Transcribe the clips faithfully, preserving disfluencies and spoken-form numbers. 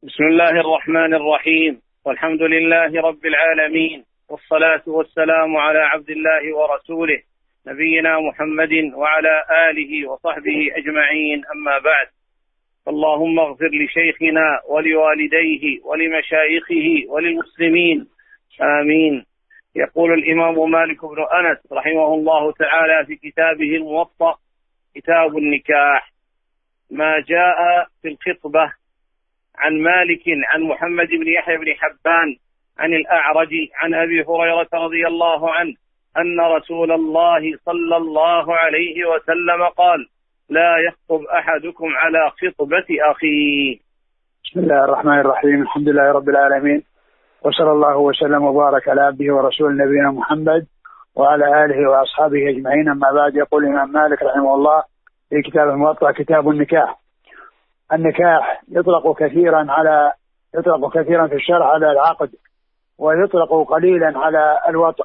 بسم الله الرحمن الرحيم، والحمد لله رب العالمين، والصلاة والسلام على عبد الله ورسوله نبينا محمد وعلى آله وصحبه أجمعين، أما بعد. اللهم اغفر لشيخنا ولوالديه ولمشايخه وللمسلمين، آمين. يقول الإمام مالك بن أنس رحمه الله تعالى في كتابه الموطأ كتاب النكاح ما جاء في الخطبة عن مالك عن محمد بن يحيى بن حبان عن الأعرج عن أبي هريرة رضي الله عنه أن رسول الله صلى الله عليه وسلم قال: لا يخطب أحدكم على خطبة أخيه. بسم الله الرحمن الرحيم، الحمد لله رب العالمين، وصلى الله وسلم وبارك على عبده ورسول نبينا محمد وعلى آله وأصحابه أجمعين، أما بعد. يقول الإمام مالك رحمه الله في كتاب الموطأ كتاب النكاح. النكاح يطلق كثيرا على يطلق كثيرا في الشرع على العقد، ويطلق قليلا على الوطء.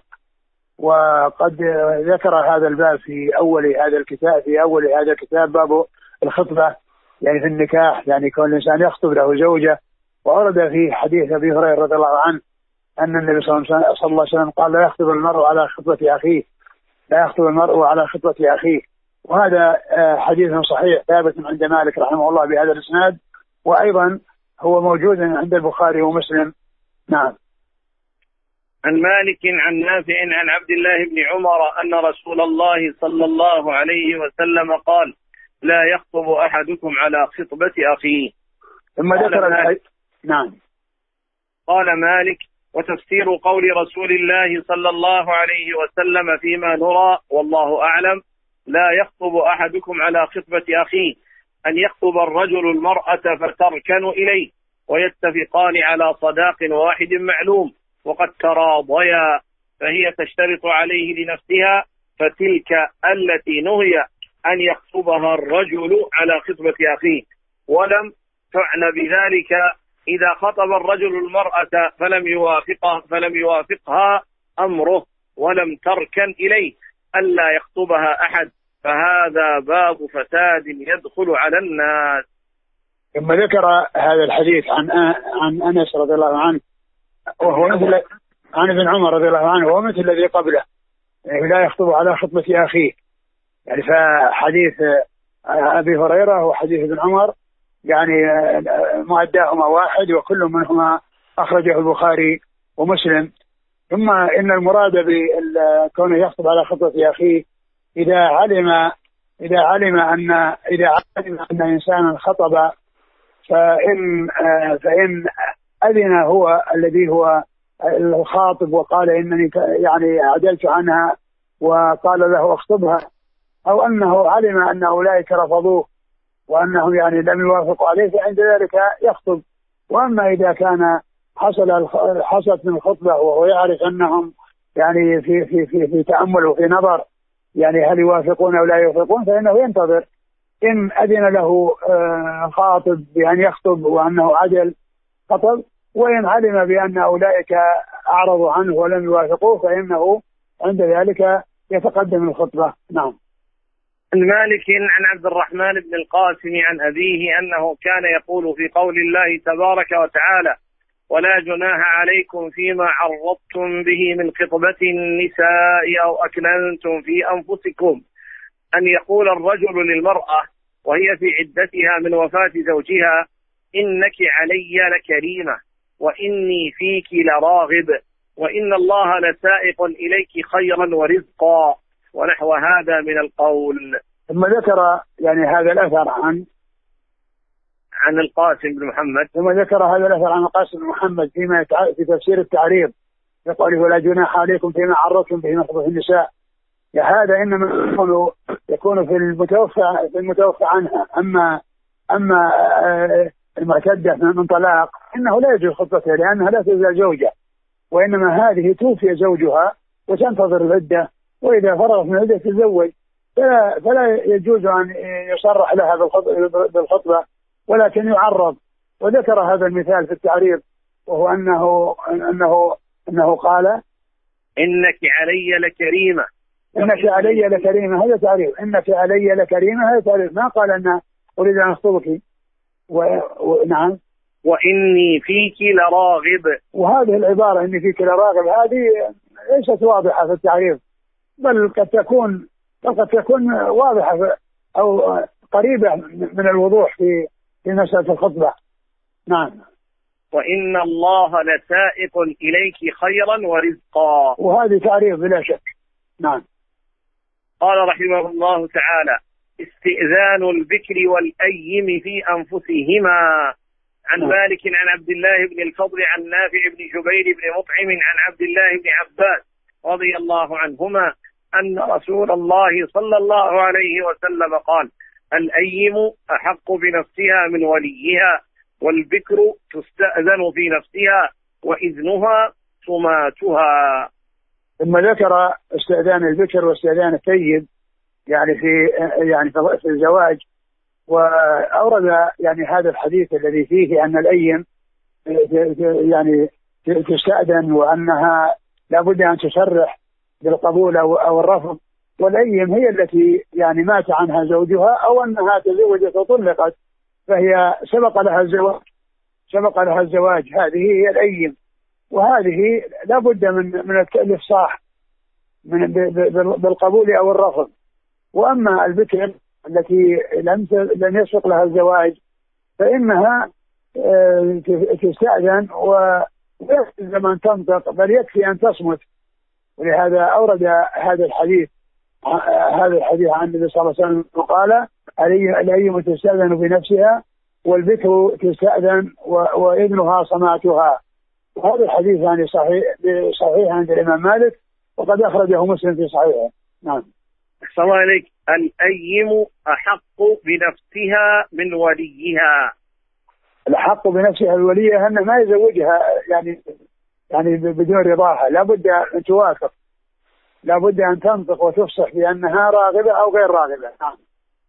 وقد ذكر هذا الباب في أول هذا الكتاب في أول هذا الكتاب باب الخطبة، يعني في النكاح، يعني كون الإنسان يخطب له زوجة. وورد في حديث أبي هريرة رضي الله عنه أن النبي صلى الله عليه وسلم قال: لا يخطب المرء على خطبة أخيه لا يخطب المرء على خطبة أخيه. وهذا حديث صحيح ثابت عند مالك رحمه الله بهذا الإسناد، وأيضا هو موجود عند البخاري ومسلم. نعم. عن مالك عن نافع عن عبد الله بن عمر أن رسول الله صلى الله عليه وسلم قال: لا يخطب أحدكم على خطبة أخيه. ثم ذكر الحديث. نعم. قال مالك: وتفسير قول رسول الله صلى الله عليه وسلم فيما نرى والله أعلم: لا يخطب أحدكم على خطبة أخيه أن يخطب الرجل المرأة فتركن إليه ويتفقان على صداق واحد معلوم وقد تراضيا، فهي تشترط عليه لنفسها، فتلك التي نهي أن يخطبها الرجل على خطبة أخيه. ولم تعنى بذلك إذا خطب الرجل المرأة فلم يوافقها فلم يوافقها أمره ولم تركن إليه ألا يخطبها أحد، فهذا باب فساد يدخل على الناس. ثم ذكر هذا الحديث عن عن أنس رضي الله عنه، وهو مثل عن ابن عمر رضي الله عنه، وهو مثل الذي قبله، يعني لا يخطب على خطبة أخيه. يعني فحديث أبي هريرة وحديث ابن عمر يعني مؤداهما واحد، وكل منهما أخرجه البخاري ومسلم. ثم إن المراد بكونه يخطب على خطبة أخيه إذا علم إذا علم أن إذا علم أن إنسانا خطب، فإن فإن أذن هو الذي هو الخاطب وقال إنني يعني عدلت عنها وقال له اخطبها، أو أنه علم أن أولئك رفضوه وأنهم يعني لم يوافقوا عليه، فعند ذلك يخطب. وأما إذا كان حصل حصلت من الخطبة وهو يعرف أنهم يعني في في في, في تأمل وفي نظر، يعني هل يوافقون أو لا يوافقون، فإنه ينتظر. إن أذن له خاطب بأن يخطب وأنه عدل خطب، وإن علم بأن أولئك أعرضوا عنه ولم يوافقوه فإنه عند ذلك يتقدم الخطبة. نعم. عن مالك عن عبد الرحمن بن القاسم عن أبيه أنه كان يقول في قول الله تبارك وتعالى: ولا جناح عليكم فيما عرضتم به من خطبة النساء أو أكننتم في أنفسكم، أن يقول الرجل للمرأة وهي في عدتها من وفاة زوجها: إنك علي لكريمة، وإني فيك لراغب، وإن الله لسائق إليك خيرا ورزقا، ونحو هذا من القول. ثم ذكر يعني هذا الأثر عن عن القاسم بن محمد ثم ذكر هذا الأثر عن القاسم بن محمد فيما في تفسير التعريض، يقول: ولا جناح عليكم فيما عرضتم به من خطبة النساء. هذا إنما يكون يكون في المتوفى في المتوفى عنها. أما أما المعتدة من طلاق إنه لا يجوز خطبتها لأنها لا تزال زوجة، وإنما هذه توفي زوجها وتنتظر العدة، وإذا فرغت من العدة تتزوج، فلا, فلا يجوز أن يصرح لها بالخطبة، ولكن يعرض. وذكر هذا المثال في التعريض، وهو أنه أنه أنه قال: إنك علي لكريمة إنك علي لكريمة. هذا تعريض. إنك علي لكريمة هذا تعريض. ما قال أن أريد أن أخطبك. ونعم. وإني فيك لراغب. وهذه العبارة إني فيك لراغب هذه ليست واضحة في التعريف، بل قد تكون بل قد تكون واضحة أو قريبة من الوضوح في في مسألة الخطبة. نعم. وإن الله لسائق إليك خيرا ورزقا. وهذه تعريف بلا شك. نعم. قال رحمه الله تعالى: استئذان البكر والأيم في أنفسهما. عن نعم. مالك عن عبد الله بن الفضل عن نافع بن جبير بن مطعم عن عبد الله بن عباس رضي الله عنهما أن رسول الله صلى الله عليه وسلم قال: الأيم أحق بنفسها من وليها، والبكر تستأذن في نفسها، وإذنها سماتها. ثم ذكر استئذان البكر واستئذان الثيب يعني في يعني في الزواج، وأورد يعني هذا الحديث الذي فيه أن الأيم يعني تستأذن وأنها لابد أن تصرح بالقبول أو الرفض. والأيم هي التي يعني مات عنها زوجها أو أنها تزوجت وطلقت فهي سبق لها الزواج سبق لها الزواج هذه هي الأيم، وهذه لابد من من الإفصاح من بالقبول أو الرفض. وأما البكر التي لم لم يسبق لها الزواج فإنها تستأذن ويلزم أن تنطق، بل يكفي أن تصمت. ولهذا أورد هذا الحديث هذا الحديث عن النبي صلى الله عليه وسلم قال: الأيم تستأذن بنفسها والبكر تستأذن وإذنها صماتها. وهذا الحديث يعني صحيح صحيح عند الإمام مالك، وقد أخرجه مسلم في صحيحه. نعم. السلام عليك. الأيم أحق بنفسها من وليها. الحق بنفسها الولية أن ما يزوجها يعني يعني بدون رضاها، لابد أن توافق، لابد أن تنطق وتفصح بأنها راغبة أو غير راغبة. نعم.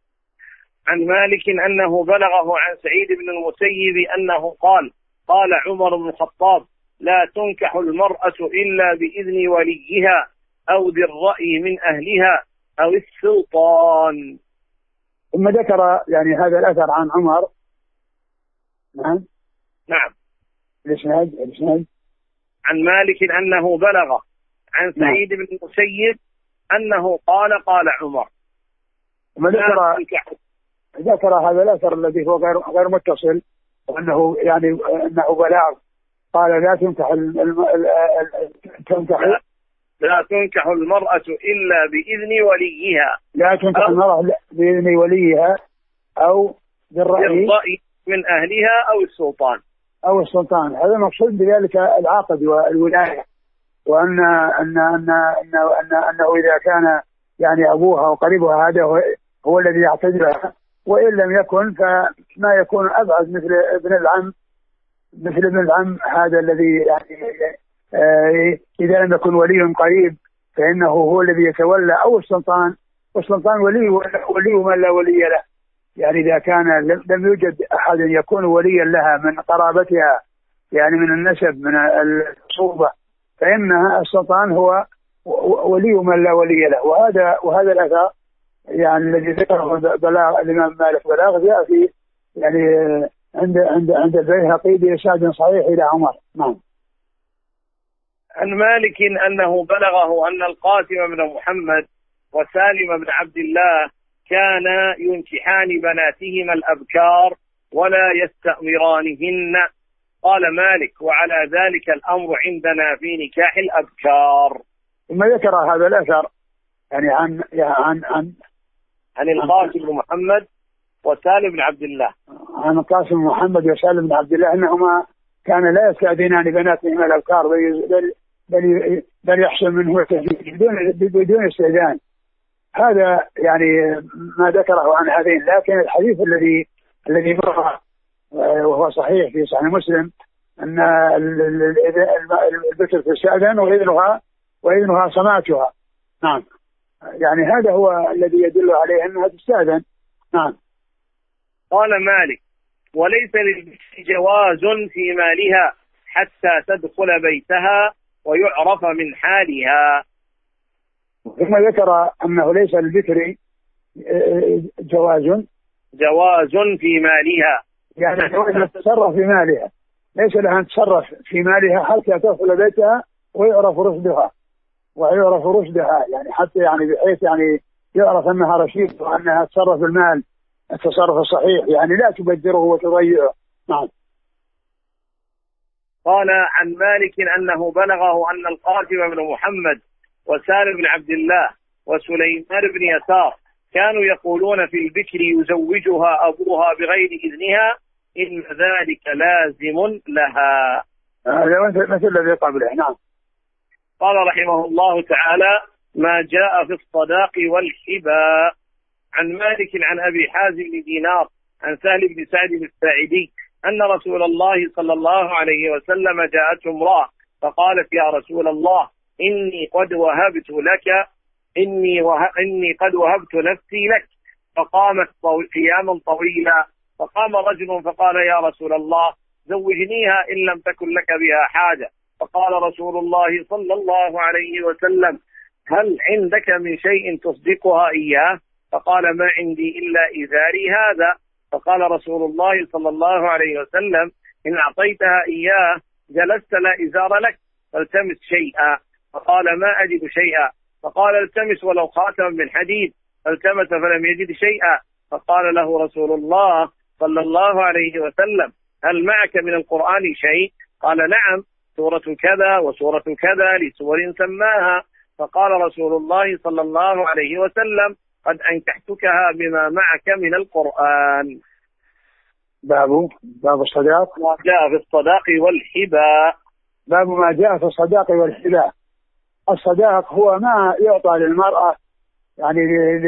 عن مالك أنه بلغه عن سعيد بن المسيب أنه قال: قال عمر بن الخطاب: لا تنكح المرأة إلا بإذن وليها أو ذي الرأي من أهلها أو السلطان. ثم ذكر يعني هذا الأثر عن عمر. نعم. نعم. الإسناد الإسناد عن مالك أنه بلغ عن سعيد بن المسيب أنه قال: قال عمر. ثم ذكر ذكر هذا الأثر الذي هو غير غير متصل، وأنه يعني أنه بلاغ. قال: لا تنكح تنكح لا تنكح المرأة إلا بإذن وليها. لا تنكح المرأة بإذن وليها أو بالرأي من أهلها أو السلطان أو السلطان. هذا المقصود بذلك العقد والولاية، وأن أن أن أن أن أنه إذا كان يعني أبوها وقريبها هذا هو, هو الذي يعتدلها، وإن لم يكن فما يكون أبعد مثل ابن العم مثل ابن العم هذا الذي يعني آه إذا لم يكن ولي قريب فإنه هو الذي يتولى، أو السلطان، والسلطان ولي ولي من لا ولي له. يعني إذا كان لم يوجد أحد يكون وليا لها من قرابتها يعني من النسب من الصوبة فإنها السلطان هو ولي من لا ولي له. وهذا وهذا الأثر يعني الذي ذكره بلاغ الإمام مالك بلاغ جاء في يعني عند عند عند البيهقي بإسناد صحيح إلى عمر. نعم. عن مالك أنه بلغه أن القاسم بن محمد وسالم بن عبد الله كانا ينكحان بناتهما الأبكار ولا يستأمرانهن. قال مالك: وعلى ذلك الأمر عندنا في نكاح الأبكار. ثم ذكر هذا الأثر يعني عن عن عن عن القاسم بن محمد وسالم بن عبد الله عن القاسم بن محمد وسالم بن عبد الله أنهما كان لا يستأذنان بناتهما الأبكار بل بل بل يحصل منه بدون بدون استئذان. هذا يعني ما ذكره عن هذين. لكن الحديث الذي الذي مر وهو صحيح في صحيح مسلم أن البكر تستأذن وإذنها وإذنها صماتها. نعم. يعني هذا هو الذي يدل عليه أنها تستأذن. نعم. قال مالك: وليس للبكر جواز في مالها حتى تدخل بيتها ويعرف من حالها. ثم ذكر أنه ليس للبكر جواز جواز في مالها يعني تتصرف في مالها، ليس لها أن تتصرف في مالها حتى تدخل بيتها ويعرف رشدها ويعرف رشدها يعني حتى يعني بحيث يعني يعرف أنها رشيد وأنها تتصرف المال التصرف الصحيح، يعني لا تبذره وتضيعه. نعم. قال عن مالك أنه بلغه أن القاسم بن محمد وسالم بن عبد الله وسليمان بن يسار كانوا يقولون في البكر يزوجها أبوها بغير إذنها إن ذلك لازم لها. هذا مثل الذي قبله. نعم. قال رحمه الله تعالى: ما جاء في الصداق والحباء. عن مالك عن أبي حازم بن دينار عن سهل بن سعد الساعدي أن رسول الله صلى الله عليه وسلم جاءته امرأة فقالت: يا رسول الله إني قد وهبت لك إني, وه... إني قد وهبت نفسي لك. فقامت قياما طويلا، فقام رجل فقال: يا رسول الله زوجنيها إن لم تكن لك بها حاجة. فقال رسول الله صلى الله عليه وسلم: هل عندك من شيء تصدقها إياه؟ فقال: ما عندي إلا إزاري هذا. فقال رسول الله صلى الله عليه وسلم: إن أعطيتها إياه جلست لا إزار لك فالتمس شيئا. فقال: ما أجد شيئا. فقال: التمس ولو خاتما من حديد. فالتمس فلم يجد شيئا. فقال له رسول الله صلى الله عليه وسلم: هل معك من القرآن شيء؟ قال: نعم، سورة كذا وسورة كذا لسور سماها. فقال رسول الله صلى الله عليه وسلم: قد أنكحتكها بما معك من القرآن. باب باب الصداق. ما جاء في الصداق والحباء. باب ما جاء في الصداق والحباء. الصداق هو ما يعطى للمرأة يعني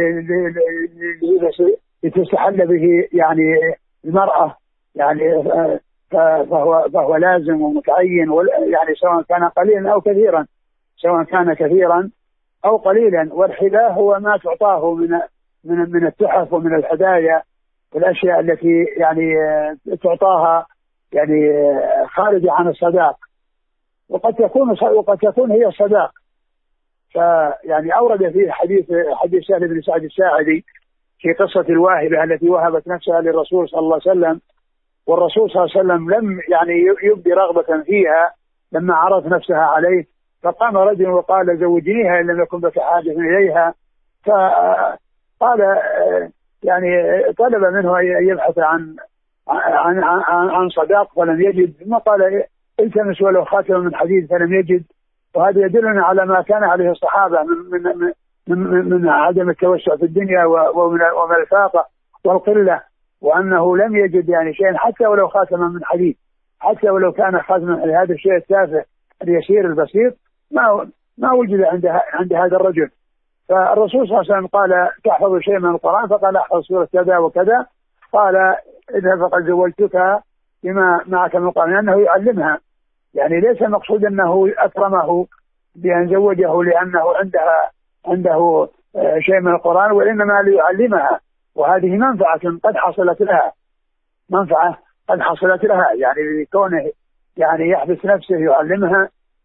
لتستحل به يعني المرأة يعني فهو فهو لازم ومتعين يعني سواء كان قليلا أو كثيرا سواء كان كثيرا أو قليلا. والحباء هو ما تعطاه من من من التحف ومن الهدايا والأشياء التي يعني تعطاها يعني خارجة عن الصداق، وقد تكون وقد تكون هي الصداق. فيعني أورد فيه حديث حديث سهل بن سعد الساعدي في قصة الواهبة التي وهبت نفسها للرسول صلى الله عليه وسلم، والرسول صلى الله عليه وسلم لم يعني يبدي رغبة فيها لما عرض نفسها عليه. فقام رجل وقال: زوجنيها إن لم يكن بك حاجة إليها. فقال يعني طلب منه أن يبحث عن عن عن, عن صداق فلم يجد، ثم قال: التمس ولو خاتما من حديد فلم يجد. وهذا يدلنا على ما كان عليه الصحابة من من من, من عدم التوسع في الدنيا ومن ومن الفاقة والقلة، وأنه لم يجد يعني شيئا حتى ولو خاتما من حديد، حتى ولو كان خاتما من هذا الشيء التافه اليسير البسيط ما ما وجد عند عند هذا الرجل. فالرسول صلى الله عليه وسلم قال: تحفظ شيء من القرآن؟ فقال: أحفظ سورة كذا وكذا. قال: إذا فقد زوجتك بما معك من القرآن، لأنه يعلمها، يعني ليس المقصود أنه أكرمه بأن زوجه لأنه عندها عنده شيء من القرآن، وإنما ليعلمها، وهذه منفعة قد حصلت لها منفعة قد حصلت لها يعني كونه يعني يحبس نفسه يعلمها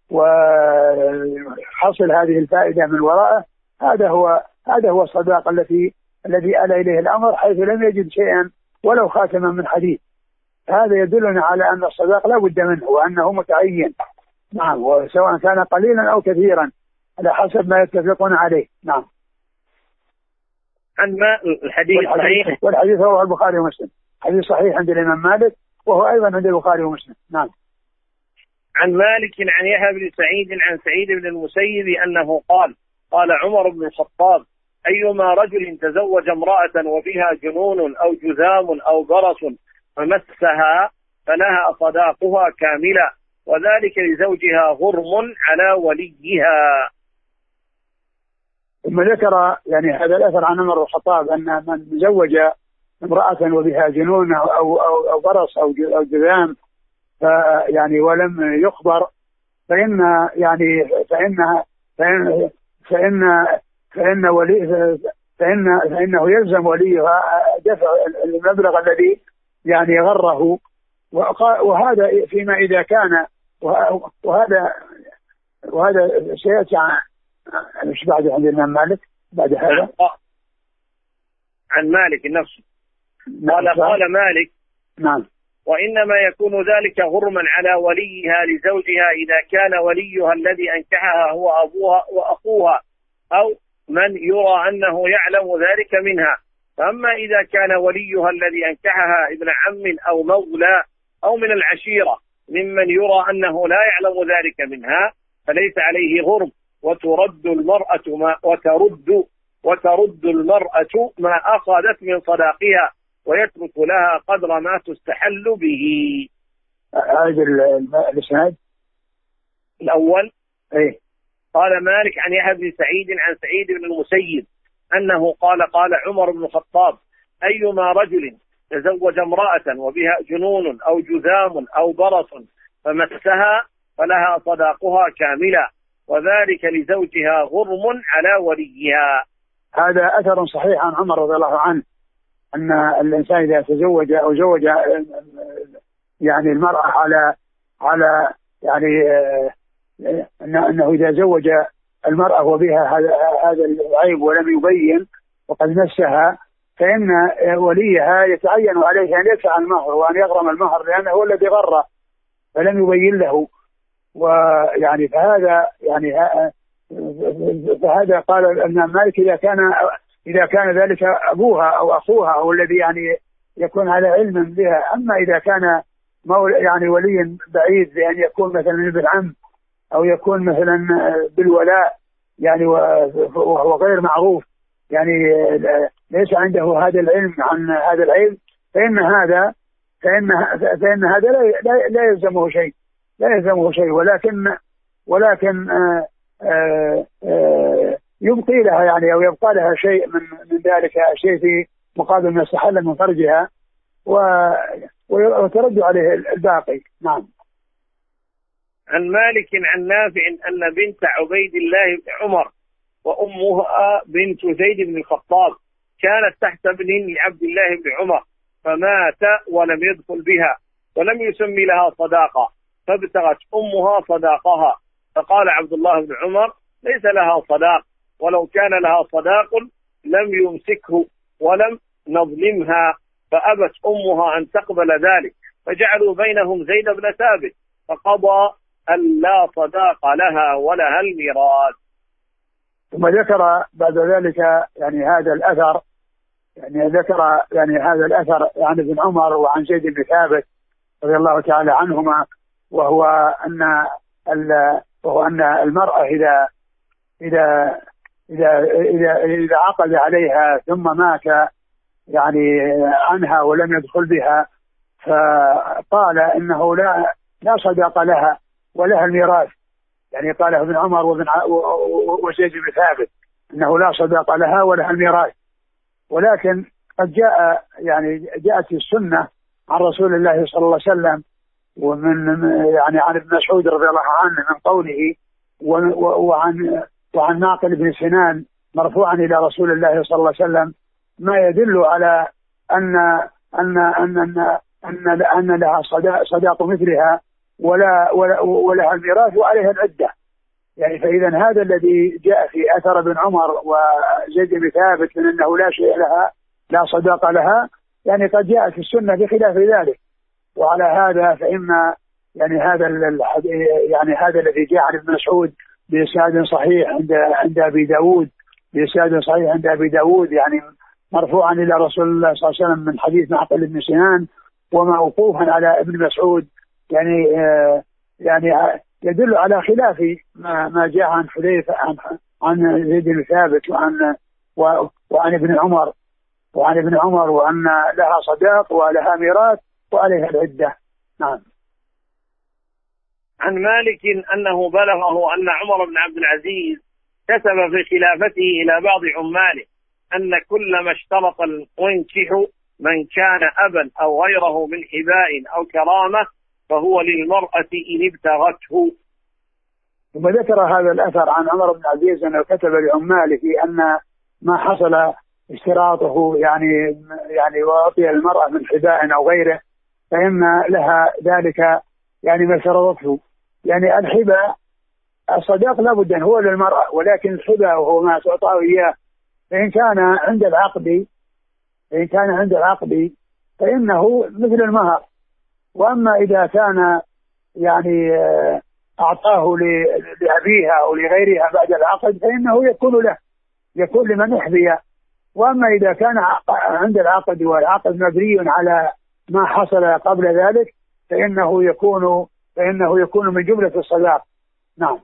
وحصل هذه الفائدة من وراءه. هذا هو هذا هو الصداق التي الذي آل إليه الأمر، حيث لم يجد شيئا ولو خاتما من حديد. هذا يدلنا على أن الصداق لا بد منه وأنه متعين. نعم، وسواء كان قليلا أو كثيرا على حسب ما يتفقون عليه. نعم. عن ما الحديث صحيح، والحديث هو البخاري ومسلم، حديث صحيح عند الإمام مالك وهو أيضا عند البخاري ومسلم. نعم. عن مالك عن يحيى بن سعيد عن سعيد بن المسيب أنه قال: قال عمر بن الخطاب: أيما رجل تزوج امرأة وبها جنون أو جذام أو برص فمسها فلها صداقها كاملة، وذلك لزوجها غرم على وليها. ثم ذكر يعني هذا الأثر عن عمر بن الخطاب أن من زوج امرأة وبها جنون أو أو أو برص أو أو جذام فيعني ولم يخبر فإن يعني فإن فإن فإن فإن ولي فإن فإنه يلزم وليها دفع المبلغ الذي يعني غره، وهذا فيما إذا كان وهذا وهذا سيأتي مش بعد عند الإمام مالك بعد هذا. عن مالك نفسه قال: قال مالك: نعم، وإنما يكون ذلك غرما على وليها لزوجها إذا كان وليها الذي أنكحها هو أبوها وأخوها أو من يرى أنه يعلم ذلك منها. فأما إذا كان وليها الذي أنكحها ابن عم أو مولى أو من العشيرة ممن يرى أنه لا يعلم ذلك منها فليس عليه غرم، وترد المرأة ما وترد وترد المرأة ما أخذت من صداقها ويترك لها قدر ما تستحل به. هذا الإسناد الأول إيه؟ قال مالك عن يحيى بن سعيد عن سعيد بن المسيب أنه قال قال عمر بن الخطاب: أيما رجل تزوج امرأة وبها جنون أو جذام أو برص فمسها فلها صداقها كاملة، وذلك لزوجها غرم على وليها. هذا أثر صحيح عن عمر رضي الله عنه أن الإنسان إذا تزوج أو زوج يعني المرأة على على يعني أنه إذا زوج المرأة وبها هذا هذا العيب ولم يبين وقد مسها فإن وليها يتعين عليه أن يدفع المهر وأن يغرم المهر لأنه هو الذي غره فلم يبين له. ويعني فهذا يعني فهذا قال الإمام مالك إذا كان إذا كان ذلك أبوها أو أخوها أو الذي يعني يكون على علم بها. أما إذا كان يعني ولي بعيد بأن يكون مثلا ابن عم أو يكون مثلا بالولاء يعني وهو غير معروف يعني ليس عنده هذا العلم عن هذا العلم فإن هذا فإن فإن هذا لا لا يلزمه شيء لا يلزمه شيء ولكن ولكن آآ آآ يبقي لها يعني أو يبقى لها شيء من من ذلك شيء في مقابل ما استحل من فرجها وترد عليه الباقي. نعم. عن مالك عن نافع أن بنت عبيد الله بن عمر وأمها بنت زيد بن الخطاب كانت تحت ابن لعبد الله بن عمر فمات ولم يدخل بها ولم يسمي لها صداقة فابتغت أمها صداقها فقال عبد الله بن عمر: ليس لها صداق، ولو كان لها صداق لم يمسكه ولم نظلمها. فأبت أمها أن تقبل ذلك فجعلوا بينهم زيد بن ثابت فقضى أن لا صداق لها ولها الميراث. ثم ذكر بعد ذلك يعني هذا الأثر يعني ذكر يعني هذا الأثر عن ابن عمر وعن زيد بن ثابت رضي الله تعالى عنهما وهو أن وهو أن المرأة إذا إذا إذا إذا إذا عقد عليها ثم مات يعني عنها ولم يدخل بها فقال إنه لا لا صداق لها ولها الميراث. يعني قاله ابن عمر وابن وزيد بن ثابت انه لا صداق لها ولها الميراث. ولكن قد جاء يعني جاءت السنه عن رسول الله صلى الله عليه وسلم ومن يعني عن ابن مسعود رضي الله عنه من قوله وعن وعن ناقل بن سنان مرفوعا الى رسول الله صلى الله عليه وسلم ما يدل على ان ان ان ان ان, أن لها صداق مثلها ولا ولا ولها الميراث وعليها العدة. يعني فإذا هذا الذي جاء في أثر ابن عمر وزيد بن ثابت من أنه لا شيء لها لا صداق لها يعني قد جاء في السنة بخلاف ذلك. وعلى هذا فإن يعني هذا يعني هذا الذي جاء عن ابن مسعود بإسناد صحيح عند عند أبي داود بإسناد صحيح عند أبي داود يعني مرفوعا إلى رسول الله صلى الله عليه وسلم من حديث ناقل بن سنان وموقوفا على ابن مسعود يعني آه يعني يدل على خلاف ما ما جاء عن حذيفة عن عن زيد بن ثابت وعن وعن ابن عمر وعن ابن عمر وأن لها صداق ولها ميراث وعليها العدة. نعم. عن مالك أنه بلغه أن عمر بن عبد العزيز كتب في خلافته إلى بعض عماله أن كل ما اشترط المنكح من كان أبا أو غيره من حباء أو كرامة فهو للمرأة إن ابتغته. ثم ذكر هذا الأثر عن عمر بن عبد العزيز أنه كتب لعماله أن ما حصل اشتراطه يعني يعني وأعطي المرأة من حباء أو غيره فإن لها ذلك يعني ما شرطته. يعني الحباء الصداق لابد أن هو للمرأة ولكن الحباء وهو ما تعطاه إياه فإن كان عند العقد فإن كان عند العقد فإنه مثل المهر وأما إذا كان يعني أعطاه لأبيها أو لغيرها بعد العقد فإنه يكون له، يكون لمن أحذي. وأما إذا كان عند العقد والعقد مبني على ما حصل قبل ذلك فإنه يكون فإنه يكون من جملة الصداق. نعم.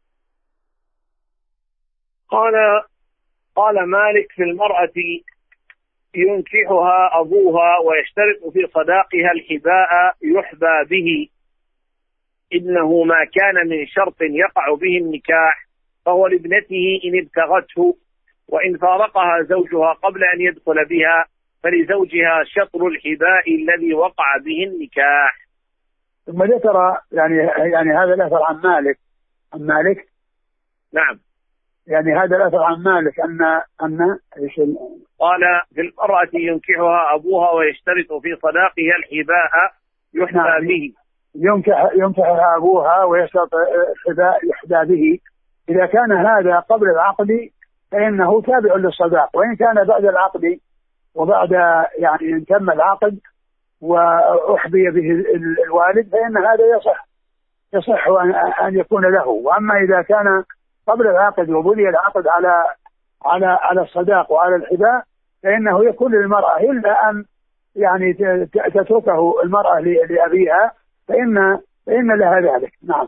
قال قال مالك في المرأة ينكحها أبوها ويشترط في صداقها الحباء يحبى به، إنه ما كان من شرط يقع به النكاح فهو لابنته إن ابتغته، وإن فارقها زوجها قبل أن يدخل بها فلزوجها شطر الحباء الذي وقع به النكاح. ثم ذكر يعني يعني هذا الأثر عن مالك عن مالك نعم، يعني هذا الأثر عن مالك أن أن إيش قال في المرأة ينكحها أبوها ويشترط في صداقها الحباء يحبى نعم. به ينكح ينكحها أبوها ويشترط الحباء يحبى به. إذا كان هذا قبل العقد فإنه تابع للصداق، وإن كان بعد العقد وبعد يعني ان تم العقد وأحبي به الوالد فإن هذا يصح يصح أن يكون له. وأما إذا كان قبل العقد وبني العقد على على على الصداق وعلى الحباء فإنه يكون للمرأة، إلا أن يعني تتركه المرأة لأبيها فإن فإن لها ذلك. نعم.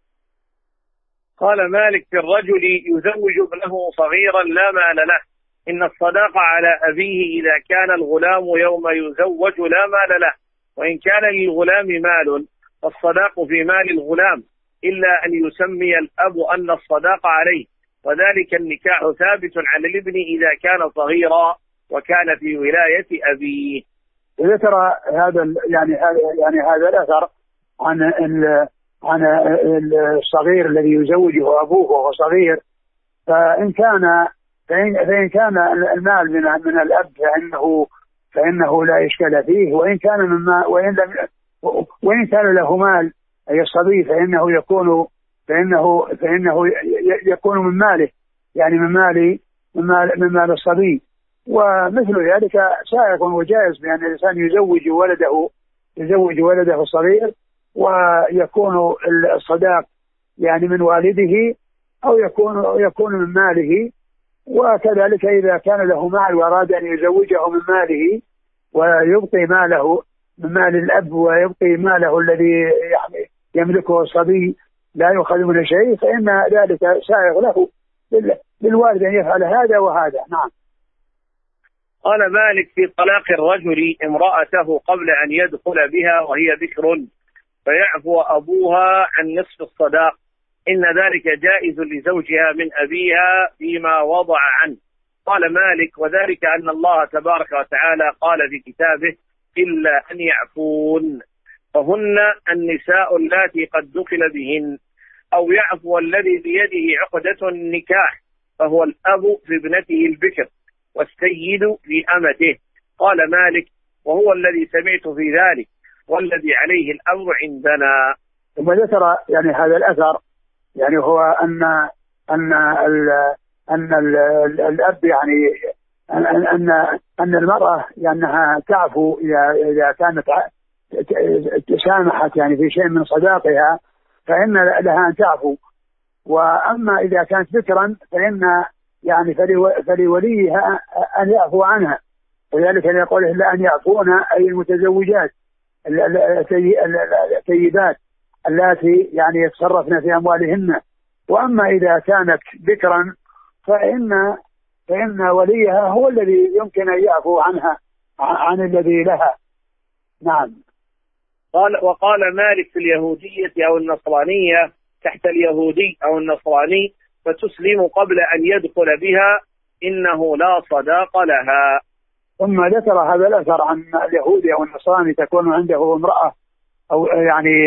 قال مالك في الرجل يزوج ابنه صغيرا لا مال له، إن الصداق على أبيه إذا كان الغلام يوم يزوج لا مال له، وإن كان للغلام مال فالصداق في مال الغلام، إلا أن يسمي الأب أن الصداق عليه، وذلك النكاح ثابت على الابن إذا كان صغيرا وكان في ولاية أبيه. ذكر هذا يعني هذا يعني هذا الأثر عن عن الصغير الذي يزوجه أبوه وهو صغير، فإن كان فإن كان المال من من الأب فإنه فإنه لا إشكال فيه، وإن كان مما وإن لم وإن كان له مال أي الصبي فإنه يكون فإنه فإنه يكون من ماله، يعني من مال من مال من مال الصبي. ومثل ذلك سائغ وجائز بأن الإنسان يزوج ولده يزوج ولده الصغير ويكون الصداق يعني من والده أو يكون يكون من ماله. وكذلك إذا كان له مال وأراد أن يزوجه من ماله ويبقي ماله من مال الأب ويبقي ماله الذي يعني يملكه الصبي لا يؤخذ منه شيء فإن ذلك سائغ له للوالد أن يفعل هذا وهذا. نعم. قال مالك في طلاق الرجل امرأته قبل أن يدخل بها وهي بكر فيعفو أبوها عن نصف الصداق، إن ذلك جائز لزوجها من أبيها فيما وضع عنه. قال مالك وذلك أن الله تبارك وتعالى قال في كتابه إلا أن يعفون، فهن النساء اللاتي قد دخل بهن، أو يعفو الذي بيده عقدة النكاح فهو الأب في ابنته البكر والسيد في أمته. قال مالك وهو الذي سمعت في ذلك والذي عليه الأمر عندنا. ثم ذكر يعني هذا الأثر يعني هو أن أن ال أن ال الأب يعني أن أن أن المرأة لأنها تعفو إذا إذا كانت تسامحت يعني في شيء من صداقها فإن لها أن تعفو. وأما إذا كانت بكرا فإن يعني فلوليها أن يعفو عنها، وذلك أن يقول إلا أن يعفون أي المتزوجات السيدات اللاتي يعني يتصرفن في أموالهن. وأما إذا كانت بكرا فإن فإن وليها هو الذي يمكن أن يعفو عنها عن الذي لها. نعم. قال وقال مالك في اليهودية أو النصرانية تحت اليهودي أو النصراني فتسلم قبل أن يدخل بها إنه لا صداق لها. ثم ذكر هذا الأثر عن اليهودي أو النصراني تكون عنده امرأة أو يعني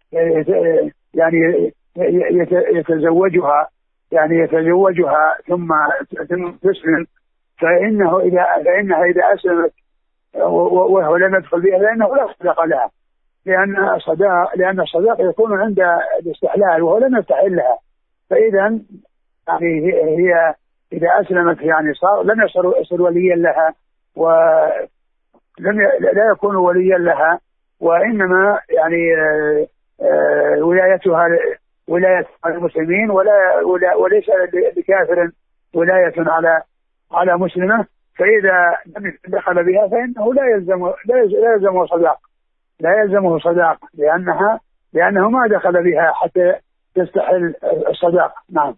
يعني يتزوجها يعني يتزوجها ثم تسلم فإنه إذا فإنها إذا أسلمت وهو لم يدخل بها فإنه لا صداق لها، لأن الصداق لأن الصداق يكون عند الاستحلال وهو لم يستحلها. فإذا يعني هي إذا أسلمت يعني صار لم يصير يصير وليا لها ولم لا يكون وليا لها وإنما يعني ولايتها ولاية المسلمين، ولا وليس لكافر ولاية على على مسلمة. فإذا لم دخل بها فإنه لا يلزم لا يلزمه صداق لا يلزمه صداق لأنها لأنه ما دخل بها حتى تستحل الصداق. نعم.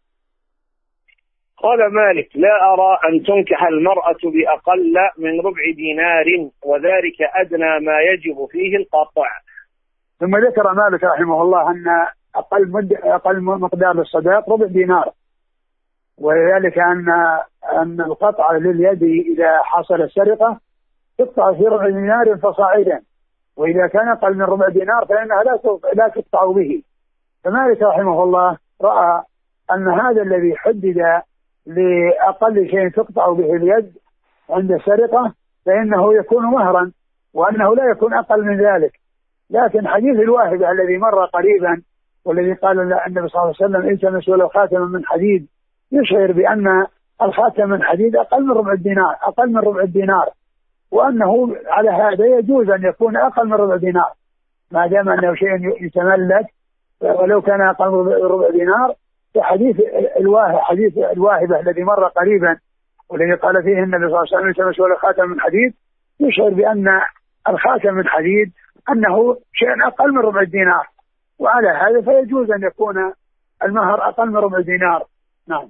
قال مالك: لا أرى أن تنكح المرأة بأقل من ربع دينار، وذلك أدنى ما يجب فيه القطع. ثم ذكر مالك رحمه الله أن أقل مد أقل مقدار الصداق ربع دينار، وذلك أن أن القطع لليد إذا حصل السرقة تقطع في ربع دينار فصاعدا، وإذا كان أقل من ربع دينار فإنها لا لا تقطع به. فمالك رحمه الله رأى أن هذا الذي حدد لأقل شيء تقطع به اليد عند السرقة فإنه يكون مهرا، وأنه لا يكون أقل من ذلك. لكن حديث الواهبة الذي مر قريبا والذي قال النبي صلى الله عليه وسلم: التمسوا له خاتما من حديد، يشعر بأن الخاتم من حديد أقل من ربع الدينار أقل من ربع الدينار وأنه على هذا يجوز أن يكون أقل من ربع دينار ما دام أنه شيء يتملك، ولو كان أقل من ربع دينار. فحديث الواهب حديث الواهبة الذي مر قريبا والذي قال فيه النبي صلى الله عليه وسلم: التمسوا له خاتم من حديد، يشعر بأن الخاتم من حديد أنه شيء أقل من ربع الدينار، وعلى هذا فيجوز أن يكون المهر أقل من ربع دينار. نعم.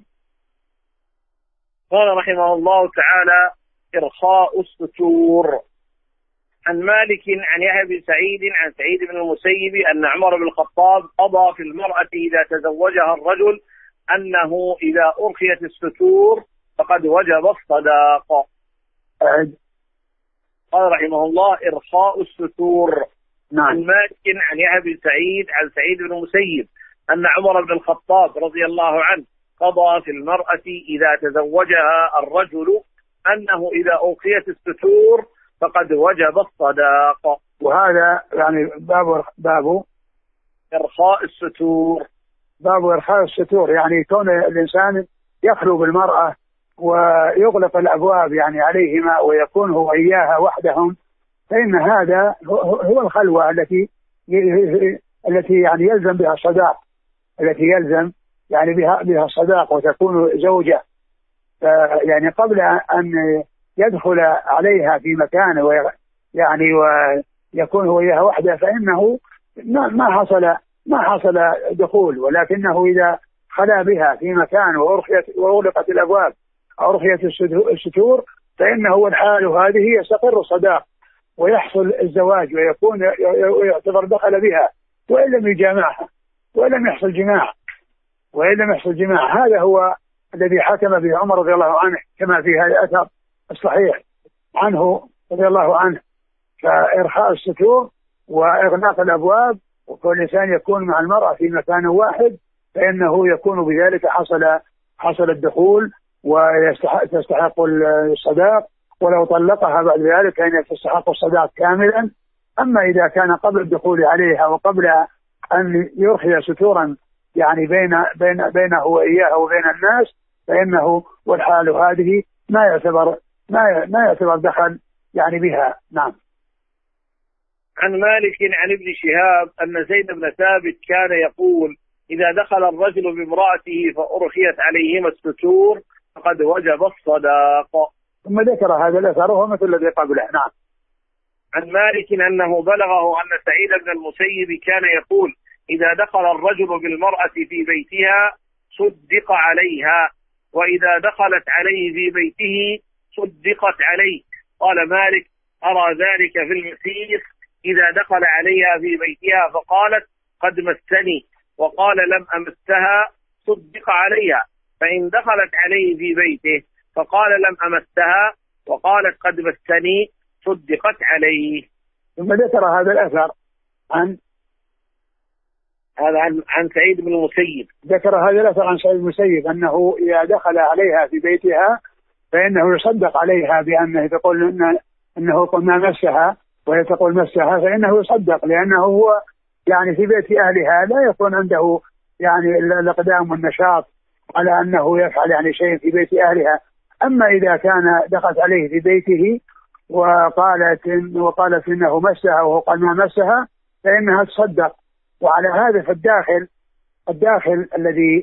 قال رحمه الله تعالى: إرخاء الستور. عن مالك عن يحيى بن سعيد عن سعيد بن المسيب أن عمر بن الخطاب قضى في المرأة إذا تزوجها الرجل أنه إذا أرخيت الستور فقد وجب الصداق. قال رحمه الله: إرخاء الستور. نعم. عن مالك عن يحيى بن سعيد عن سعيد بن المسيب أن عمر بن الخطاب رضي الله عنه قضى في المرأة إذا تزوجها الرجل أنه إذا أرخيت الستور فقد وجب الصداق. وهذا يعني باب باب إرخاء الستور باب إرخاء الستور يعني كون الإنسان يخلو بالمرأة ويغلق الأبواب يعني عليهما ويكون هو إياها وحدهم، فإن هذا هو الخلوة التي التي يعني يلزم بها الصداق التي يلزم يعني بها بها الصداق وتكون زوجة. يعني قبل أن يدخل عليها في مكان يعني ويكون هو إياها وحده فإنه ما حصل ما حصل دخول، ولكنه إذا خلا بها في مكان وأرخيت وأغلقت الأبواب أو أرخيت الستور فإنه والحال هذه يستقر الصداق ويحصل الزواج ويكون يعتبر دخل بها وإن لم يجامعها وإن لم يحصل جماع وإن لم يحصل جماع. هذا هو الذي حكم به عمر رضي الله عنه كما في هذا الأثر الصحيح عنه رضي الله عنه. فإرخاء الستور وإغلاق الأبواب وكل إنسان يكون مع المرأة في مكان واحد فإنه يكون بذلك حصل حصل الدخول وتستحق الصداق، ولو طلقها بعد ذلك فإن تستحق الصداق كاملا. أما إذا كان قبل الدخول عليها وقبل أن يرخي ستورا يعني بين بين بينه وإياها وبين الناس فإنه والحال هذه ما يعتبر ما ما يعتبر دخل يعني بها. نعم. عن مالك عن ابن شهاب أن زيد بن ثابت كان يقول: إذا دخل الرجل بامرأته فأرخيت عليهما الستور فقد وجب الصداق. ثم ذكر هذا الأثر وهو مثل الذي قبله. نعم. عن مالك أنه بلغه أن سعيد بن المسيب كان يقول: إذا دخل الرجل بالمرأة في بيتها صدق عليها، وإذا دخلت عليه في بيته صدقت عليه. قال مالك: أرى ذلك في المسيس إذا دخل عليها في بيتها فقالت قد مسني وقال لم أمسها صدق عليها، فإن دخلت عليه في بيته فقال لم أمسها وقالت قد مسني صدقت عليه. ثم ذكر هذا الأثر عن هذا عن عن سعيد بن المسيب ذكر هذا الأثر عن سعيد بن المسيب أنه إذا دخل عليها في بيتها فإنه يصدق عليها بأنه تقول إن أنه قلنا مسها وهي تقول مسها فإنه يصدق، لأنه هو يعني في بيت أهلها لا يكون عنده يعني الإقدام والنشاط على أنه يفعل يعني شيء في بيت أهلها. أما إذا كان دخلت عليه في بيته وقالت إن وقالت إنه مسها وهو قال ما مسها فإنها تصدق. وعلى هذا فالداخل الداخل الذي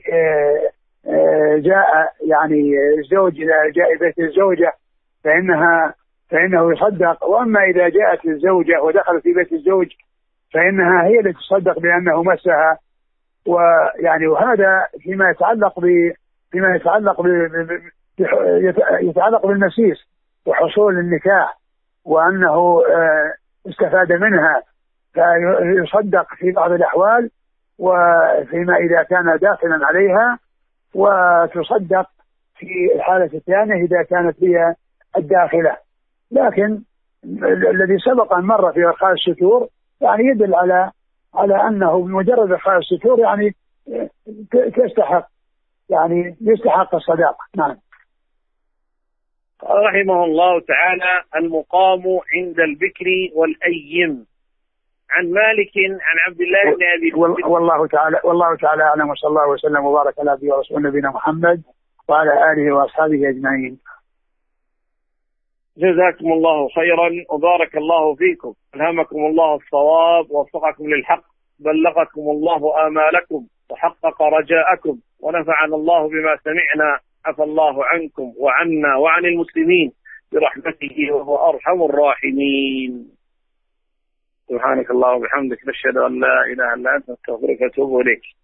جاء يعني الزوج إذا جاء بيت الزوجة فإنها فإنه يصدق. وأما إذا جاءت الزوجة ودخلت في بيت الزوج فإنها هي التي تصدق بأنه مسها. ويعني وهذا فيما يتعلق ب فيما يتعلق ب يتعلق بالمسيس وحصول النكاح وأنه استفاد منها فيصدق في بعض الأحوال، وفيما إذا كان داخلا عليها، وتصدق في الحالة الثانية إذا كانت هي الداخلة. لكن الذي سبق أن مر في إرخاء الستور يعني يدل على على أنه بمجرد إرخاء الستور يعني تستحق يعني يستحق الصداقة. نعم. رحمه الله تعالى: المقام عند البكر والأيم. عن مالك عن عبد الله بن أبي والله تعالى والله تعالى أعلم، وصلى الله وسلم وبارك على عبده ورسوله نبينا محمد وعلى آله وأصحابه أجمعين. جزاكم الله خيرا وبارك الله فيكم، ألهمكم الله الصواب ووفقكم للحق، بلغكم الله آمالكم وحقق رجاءكم، ونفعنا الله بما سمعنا، عفى الله عنكم وعنا وعن المسلمين برحمته وهو أرحم الراحمين. سبحانك اللهم وبحمدك، نشهد أن لا إله إلا أنت، نستغفرك ونتوب إليك.